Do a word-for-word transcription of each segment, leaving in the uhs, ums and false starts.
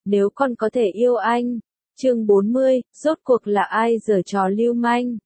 nếu con có thể yêu anh. Chương bốn mươi, rốt cuộc là ai giở trò lưu manh?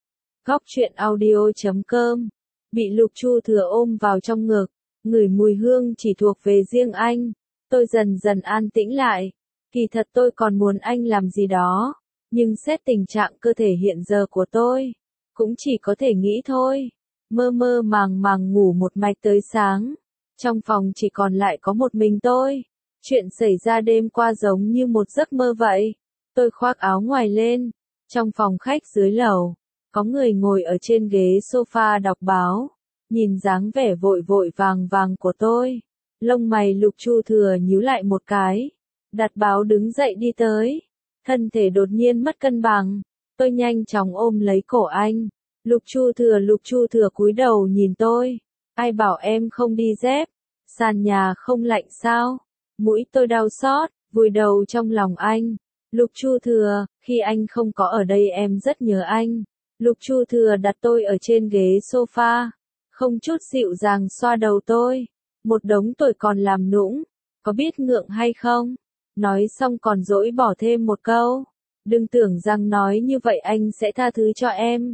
Góc truyện audio chấm com. Bị Lục Chu Thừa ôm vào trong ngực, ngửi mùi hương chỉ thuộc về riêng anh. Tôi dần dần an tĩnh lại. Kỳ thật tôi còn muốn anh làm gì đó, nhưng xét tình trạng cơ thể hiện giờ của tôi, cũng chỉ có thể nghĩ thôi. Mơ mơ màng màng ngủ một mạch tới sáng. Trong phòng chỉ còn lại có một mình tôi. Chuyện xảy ra đêm qua giống như một giấc mơ vậy. Tôi khoác áo ngoài lên. Trong phòng khách dưới lầu, có người ngồi ở trên ghế sofa đọc báo. Nhìn dáng vẻ vội vội vàng vàng của tôi, lông mày Lục Chu Thừa nhíu lại một cái. Đặt báo đứng dậy đi tới. Thân thể đột nhiên mất cân bằng. Tôi nhanh chóng ôm lấy cổ anh. Lục Chu Thừa Lục Chu Thừa cúi đầu nhìn tôi. Ai bảo em không đi dép? Sàn nhà không lạnh sao? Mũi tôi đau xót, vùi đầu trong lòng anh. Lục Chu Thừa, khi anh không có ở đây em rất nhớ anh. Lục Chu Thừa đặt tôi ở trên ghế sofa, không chút dịu dàng xoa đầu tôi. Một đống tuổi còn làm nũng, có biết ngượng hay không? Nói xong còn dỗi bỏ thêm một câu. Đừng tưởng rằng nói như vậy anh sẽ tha thứ cho em.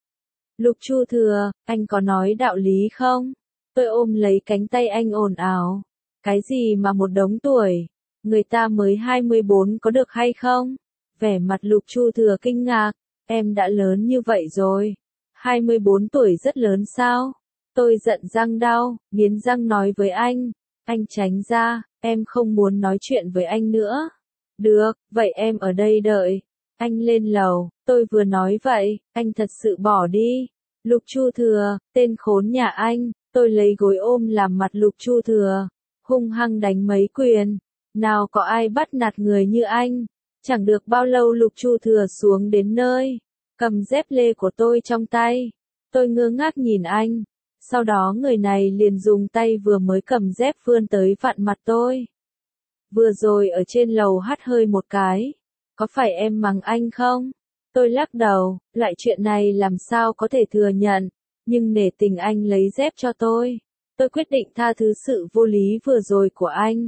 Lục Chu Thừa, anh có nói đạo lý không? Tôi ôm lấy cánh tay anh ồn ào. Cái gì mà một đống tuổi? Người ta mới hai mươi bốn có được hay không? Vẻ mặt Lục Chu Thừa kinh ngạc. Em đã lớn như vậy rồi. hai mươi bốn tuổi rất lớn sao? Tôi giận răng đau, nghiến răng nói với anh. Anh tránh ra, em không muốn nói chuyện với anh nữa. Được, vậy em ở đây đợi. Anh lên lầu, tôi vừa nói vậy, anh thật sự bỏ đi. Lục Chu Thừa, tên khốn nhà anh. Tôi lấy gối ôm làm mặt Lục Chu Thừa, hung hăng đánh mấy quyền. Nào có ai bắt nạt người như anh. Chẳng được bao lâu Lục Chu Thừa xuống đến nơi, cầm dép lê của tôi trong tay. Tôi ngơ ngác nhìn anh. Sau đó người này liền dùng tay vừa mới cầm dép vươn tới vặn mặt tôi. Vừa rồi ở trên lầu hắt hơi một cái. Có phải em mắng anh không? Tôi lắc đầu, lại chuyện này làm sao có thể thừa nhận. Nhưng nể tình anh lấy dép cho tôi, tôi quyết định tha thứ sự vô lý vừa rồi của anh.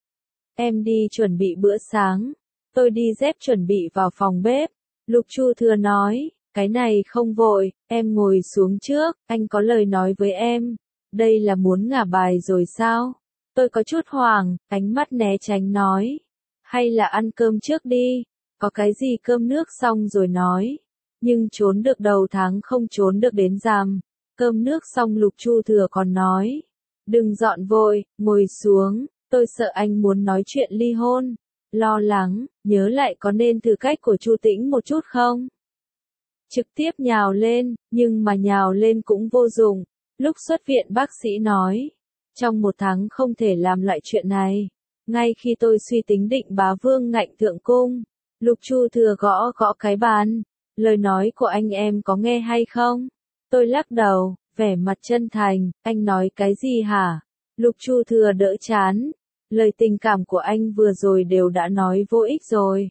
Em đi chuẩn bị bữa sáng. Tôi đi dép chuẩn bị vào phòng bếp. Lục Chu Thừa nói, cái này không vội, em ngồi xuống trước, anh có lời nói với em. Đây là muốn ngả bài rồi sao? Tôi có chút hoảng, ánh mắt né tránh nói. Hay là ăn cơm trước đi, có cái gì cơm nước xong rồi nói. Nhưng trốn được đầu tháng không trốn được đến rằm. Cơm nước xong Lục Chu Thừa còn nói. Đừng dọn vội, ngồi xuống, tôi sợ anh muốn nói chuyện ly hôn. Lo lắng, nhớ lại có nên thử cách của Chu Tĩnh một chút không? Trực tiếp nhào lên, nhưng mà nhào lên cũng vô dụng. Lúc xuất viện bác sĩ nói, trong một tháng không thể làm lại chuyện này. Ngay khi tôi suy tính định bá vương ngạnh thượng cung, Lục Chu Thừa gõ gõ cái bàn. Lời nói của anh em có nghe hay không? Tôi lắc đầu, vẻ mặt chân thành. Anh nói cái gì hả? Lục Chu Thừa đỡ chán. Lời tình cảm của anh vừa rồi đều đã nói vô ích rồi.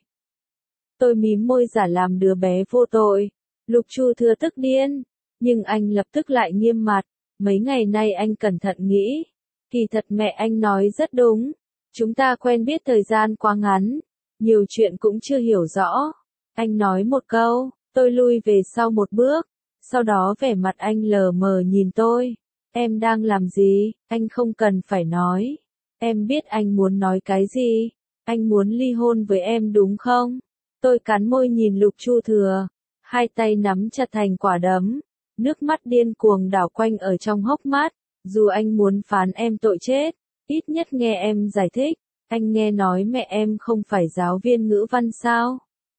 Tôi mím môi giả làm đứa bé vô tội. Lục Chu Thừa tức điên. Nhưng anh lập tức lại nghiêm mặt. Mấy ngày nay anh cẩn thận nghĩ. Kỳ thật mẹ anh nói rất đúng. Chúng ta quen biết thời gian quá ngắn. Nhiều chuyện cũng chưa hiểu rõ. Anh nói một câu, tôi lui về sau một bước. Sau đó vẻ mặt anh lờ mờ nhìn tôi. Em đang làm gì? Anh không cần phải nói. Em biết anh muốn nói cái gì. Anh muốn ly hôn với em đúng không? Tôi cắn môi nhìn Lục Chu Thừa. Hai tay nắm chặt thành quả đấm. Nước mắt điên cuồng đảo quanh ở trong hốc mắt. Dù anh muốn phán em tội chết, ít nhất nghe em giải thích. Anh nghe nói mẹ em không phải giáo viên ngữ văn sao?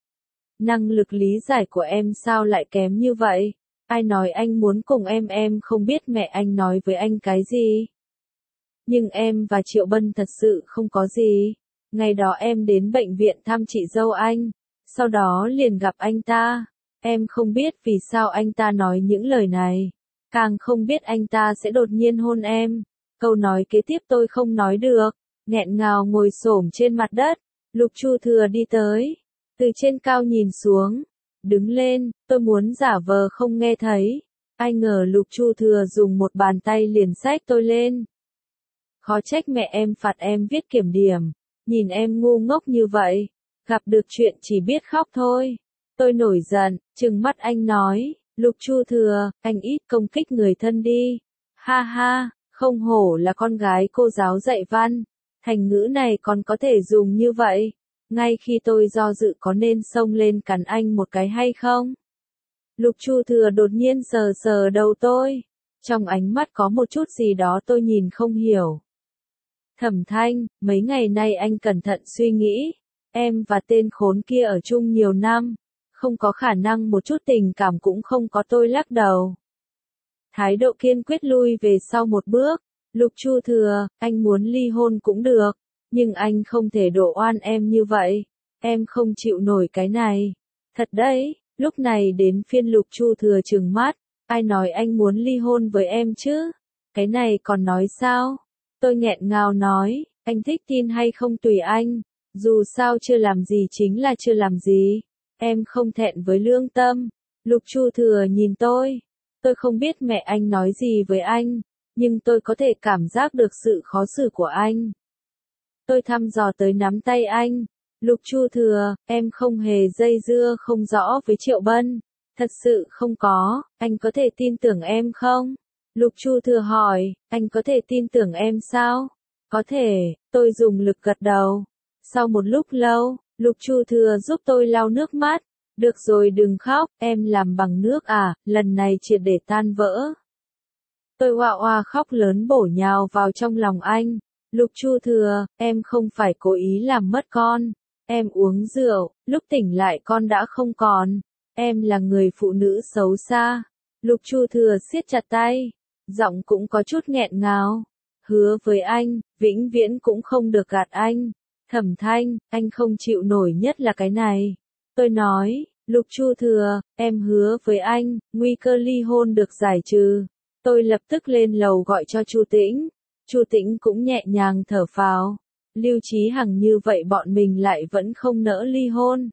Năng lực lý giải của em sao lại kém như vậy? Ai nói anh muốn cùng em em không biết mẹ anh nói với anh cái gì? Nhưng em và Triệu Bân thật sự không có gì. Ngày đó em đến bệnh viện thăm chị dâu anh. Sau đó liền gặp anh ta. Em không biết vì sao anh ta nói những lời này. Càng không biết anh ta sẽ đột nhiên hôn em. Câu nói kế tiếp tôi không nói được. Nghẹn ngào ngồi xổm trên mặt đất. Lục Chu Thừa đi tới. Từ trên cao nhìn xuống. Đứng lên, tôi muốn giả vờ không nghe thấy. Ai ngờ Lục Chu Thừa dùng một bàn tay liền xách tôi lên. Khó trách mẹ em phạt em viết kiểm điểm. Nhìn em ngu ngốc như vậy, gặp được chuyện chỉ biết khóc thôi. Tôi nổi giận, trừng mắt anh nói, Lục Chu Thừa, anh ít công kích người thân đi. Ha ha, không hổ là con gái cô giáo dạy văn, thành ngữ này còn có thể dùng như vậy. Ngay khi tôi do dự có nên xông lên cắn anh một cái hay không? Lục Chu Thừa đột nhiên sờ sờ đầu tôi. Trong ánh mắt có một chút gì đó tôi nhìn không hiểu. Thẩm Thanh, mấy ngày nay anh cẩn thận suy nghĩ. Em và tên khốn kia ở chung nhiều năm. Không có khả năng một chút tình cảm cũng không có, tôi lắc đầu. Thái độ kiên quyết lui về sau một bước. Lục Chu Thừa, anh muốn ly hôn cũng được. Nhưng anh không thể đổ oan em như vậy. Em không chịu nổi cái này. Thật đấy, lúc này đến phiên Lục Chu Thừa trừng mắt. Ai nói anh muốn ly hôn với em chứ? Cái này còn nói sao? Tôi nghẹn ngào nói, anh thích tin hay không tùy anh. Dù sao chưa làm gì chính là chưa làm gì. Em không thẹn với lương tâm. Lục Chu Thừa nhìn tôi. Tôi không biết mẹ anh nói gì với anh. Nhưng tôi có thể cảm giác được sự khó xử của anh. Tôi thăm dò tới nắm tay anh. Lục Chu Thừa, em không hề dây dưa không rõ với Triệu Bân. Thật sự không có, anh có thể tin tưởng em không? Lục Chu Thừa hỏi, anh có thể tin tưởng em sao? Có thể, tôi dùng lực gật đầu. Sau một lúc lâu, Lục Chu Thừa giúp tôi lau nước mắt. Được rồi đừng khóc, em làm bằng nước à, lần này triệt để tan vỡ. Tôi oa oa khóc lớn bổ nhào vào trong lòng anh. Lục Chu Thừa, em không phải cố ý làm mất con. Em uống rượu, lúc tỉnh lại con đã không còn. Em là người phụ nữ xấu xa. Lục Chu Thừa siết chặt tay. Giọng cũng có chút nghẹn ngào. Hứa với anh, vĩnh viễn cũng không được gạt anh. Thẩm Thanh, anh không chịu nổi nhất là cái này. Tôi nói, Lục Chu Thừa, em hứa với anh, nguy cơ ly hôn được giải trừ. Tôi lập tức lên lầu gọi cho Chu Tĩnh. Chu Tĩnh cũng nhẹ nhàng thở phào. Lưu Chí Hằng như vậy bọn mình lại vẫn không nỡ ly hôn.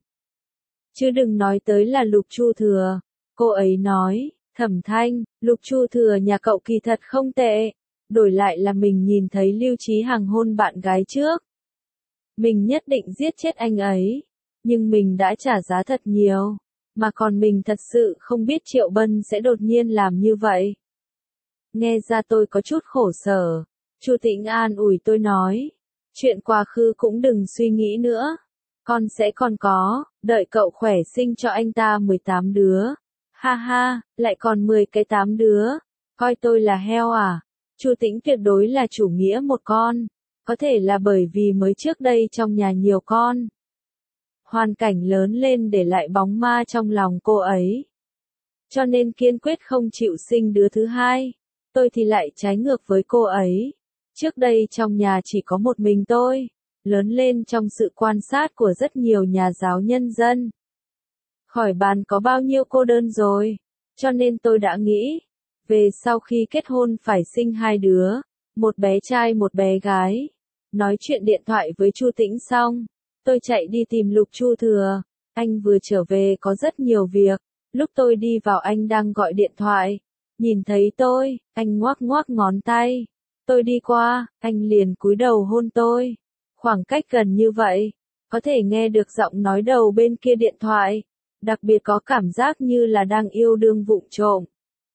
Chứ đừng nói tới là Lục Chu Thừa. Cô ấy nói, Thẩm Thanh, Lục Chu Thừa nhà cậu kỳ thật không tệ. Đổi lại là mình nhìn thấy Lưu Chí Hằng hôn bạn gái trước. Mình nhất định giết chết anh ấy. Nhưng mình đã trả giá thật nhiều. Mà còn mình thật sự không biết Triệu Bân sẽ đột nhiên làm như vậy. Nghe ra tôi có chút khổ sở. Chu Tĩnh an ủi tôi nói. Chuyện quá khứ cũng đừng suy nghĩ nữa. Con sẽ còn có, đợi cậu khỏe sinh cho anh ta mười tám đứa. Ha ha, lại còn mười cái tám đứa. Coi tôi là heo à? Chu Tĩnh tuyệt đối là chủ nghĩa một con. Có thể là bởi vì mới trước đây trong nhà nhiều con. Hoàn cảnh lớn lên để lại bóng ma trong lòng cô ấy. Cho nên kiên quyết không chịu sinh đứa thứ hai. Tôi thì lại trái ngược với cô ấy. Trước đây trong nhà chỉ có một mình tôi. Lớn lên trong sự quan sát của rất nhiều nhà giáo nhân dân. Khỏi bàn có bao nhiêu cô đơn rồi. Cho nên tôi đã nghĩ. Về sau khi kết hôn phải sinh hai đứa. Một bé trai một bé gái. Nói chuyện điện thoại với Chu Tĩnh xong. Tôi chạy đi tìm Lục Chu Thừa. Anh vừa trở về có rất nhiều việc. Lúc tôi đi vào anh đang gọi điện thoại. Nhìn thấy tôi, anh ngoác ngoác ngón tay. Tôi đi qua, anh liền cúi đầu hôn tôi. Khoảng cách gần như vậy, có thể nghe được giọng nói đầu bên kia điện thoại. Đặc biệt có cảm giác như là đang yêu đương vụng trộm.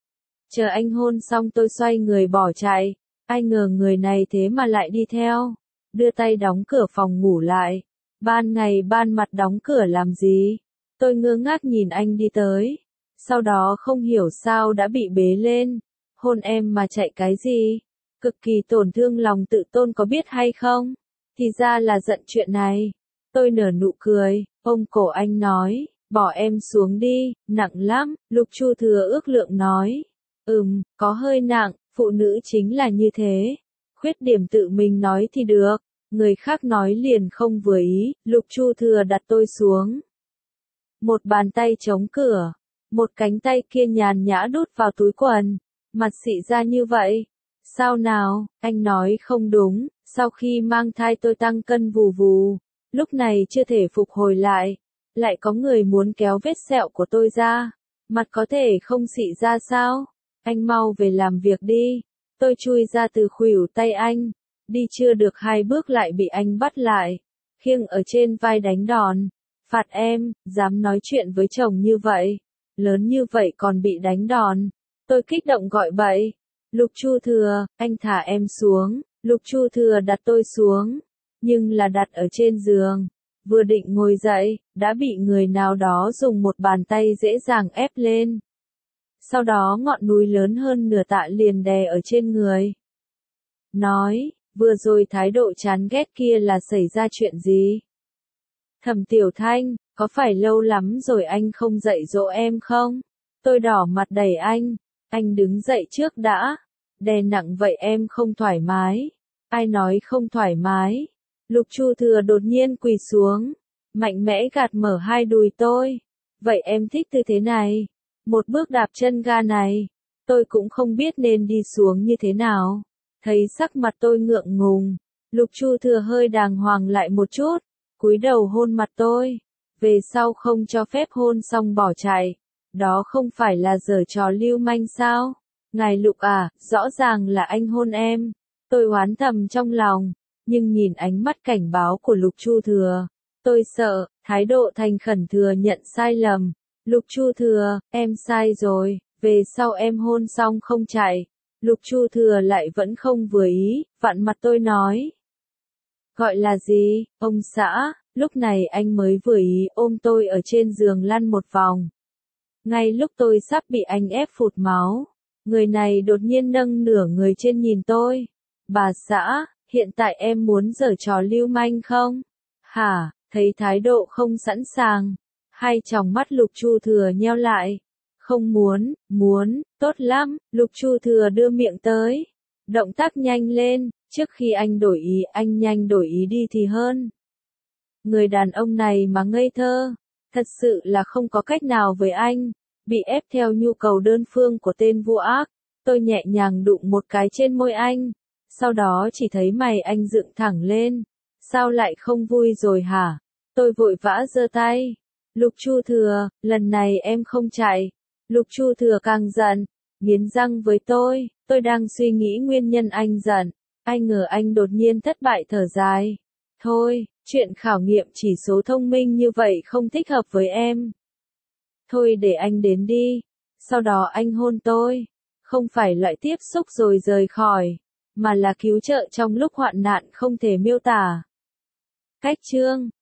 Chờ anh hôn xong tôi xoay người bỏ chạy. Ai ngờ người này thế mà lại đi theo. Đưa tay đóng cửa phòng ngủ lại. Ban ngày ban mặt đóng cửa làm gì? Tôi ngơ ngác nhìn anh đi tới. Sau đó không hiểu sao đã bị bế lên. Hôn em mà chạy cái gì? Cực kỳ tổn thương lòng tự tôn có biết hay không? Thì ra là giận chuyện này. Tôi nở nụ cười, ôm cổ anh nói, bỏ em xuống đi, nặng lắm. Lục Chu Thừa ước lượng nói. Ừm, có hơi nặng, phụ nữ chính là như thế. Khuyết điểm tự mình nói thì được. Người khác nói liền không vừa ý. Lục Chu Thừa đặt tôi xuống. Một bàn tay chống cửa. Một cánh tay kia nhàn nhã đút vào túi quần. Mặt xị ra như vậy. Sao nào, anh nói không đúng. Sau khi mang thai tôi tăng cân vù vù. Lúc này chưa thể phục hồi lại. Lại có người muốn kéo vết sẹo của tôi ra. Mặt có thể không xị ra sao? Anh mau về làm việc đi. Tôi chui ra từ khuỷu tay anh. Đi chưa được hai bước lại bị anh bắt lại. khiêng ở trên vai đánh đòn. Phạt em, dám nói chuyện với chồng như vậy, lớn như vậy còn bị đánh đòn. Tôi kích động gọi bậy. Lục Chu Thừa, anh thả em xuống. Lục Chu Thừa đặt tôi xuống, nhưng là đặt ở trên giường. Vừa định ngồi dậy, đã bị người nào đó dùng một bàn tay dễ dàng ép lên. Sau đó ngọn núi lớn hơn nửa tạ liền đè ở trên người. Nói, vừa rồi thái độ chán ghét kia là xảy ra chuyện gì? Thẩm Tiểu Thanh, có phải lâu lắm rồi anh không dạy dỗ em không? Tôi đỏ mặt đẩy anh. Anh đứng dậy trước đã. Đè nặng vậy em không thoải mái. Ai nói không thoải mái? Lục Chu Thừa đột nhiên quỳ xuống, mạnh mẽ gạt mở hai đùi tôi. Vậy em thích tư thế này, một bước đạp chân ga này. Tôi cũng không biết nên đi xuống như thế nào. Thấy sắc mặt tôi ngượng ngùng, Lục Chu Thừa hơi đàng hoàng lại một chút, cúi đầu hôn mặt tôi. Về sau không cho phép hôn xong bỏ chạy. Đó không phải là giở trò lưu manh sao? Ngài Lục à, rõ ràng là anh hôn em. Tôi oán thầm trong lòng, nhưng nhìn ánh mắt cảnh báo của Lục Chu Thừa, tôi sợ, thái độ thành khẩn thừa nhận sai lầm. Lục Chu Thừa, em sai rồi, về sau em hôn xong không chạy. Lục Chu Thừa lại vẫn không vừa ý, vặn mặt tôi nói. Gọi là gì, ông xã? Lúc này anh mới vừa ý ôm tôi ở trên giường lăn một vòng. Ngay lúc tôi sắp bị anh ép phụt máu, người này đột nhiên nâng nửa người trên nhìn tôi. Bà xã, hiện tại em muốn giở trò lưu manh không? Hả, thấy thái độ không sẵn sàng. Hai tròng mắt Lục Chu Thừa nheo lại. Không muốn, muốn, tốt lắm. Lục Chu Thừa đưa miệng tới. Động tác nhanh lên, trước khi anh đổi ý anh nhanh đổi ý đi thì hơn. Người đàn ông này mà ngây thơ, thật sự là không có cách nào với anh. Bị ép theo nhu cầu đơn phương của tên vô ác, tôi nhẹ nhàng đụng một cái trên môi anh. Sau đó chỉ thấy mày anh dựng thẳng lên. Sao lại không vui rồi hả? Tôi vội vã giơ tay. Lục Chu Thừa, lần này em không chạy. Lục Chu Thừa càng giận, nghiến răng với tôi. Tôi đang suy nghĩ nguyên nhân anh giận. Ai ngờ anh đột nhiên thất bại thở dài. Thôi, chuyện khảo nghiệm chỉ số thông minh như vậy không thích hợp với em. Thôi để anh đến đi. Sau đó anh hôn tôi. Không phải loại tiếp xúc rồi rời khỏi, mà là cứu trợ trong lúc hoạn nạn không thể miêu tả. Cách chương